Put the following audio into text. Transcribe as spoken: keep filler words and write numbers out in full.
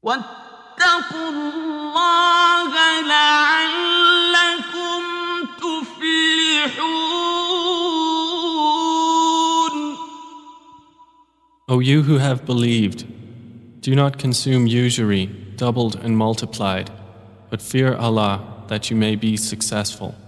واتقوا الله لعلكم تفلحون. O you who have believed, do not consume usury doubled and multiplied, but fear Allah that you may be successful.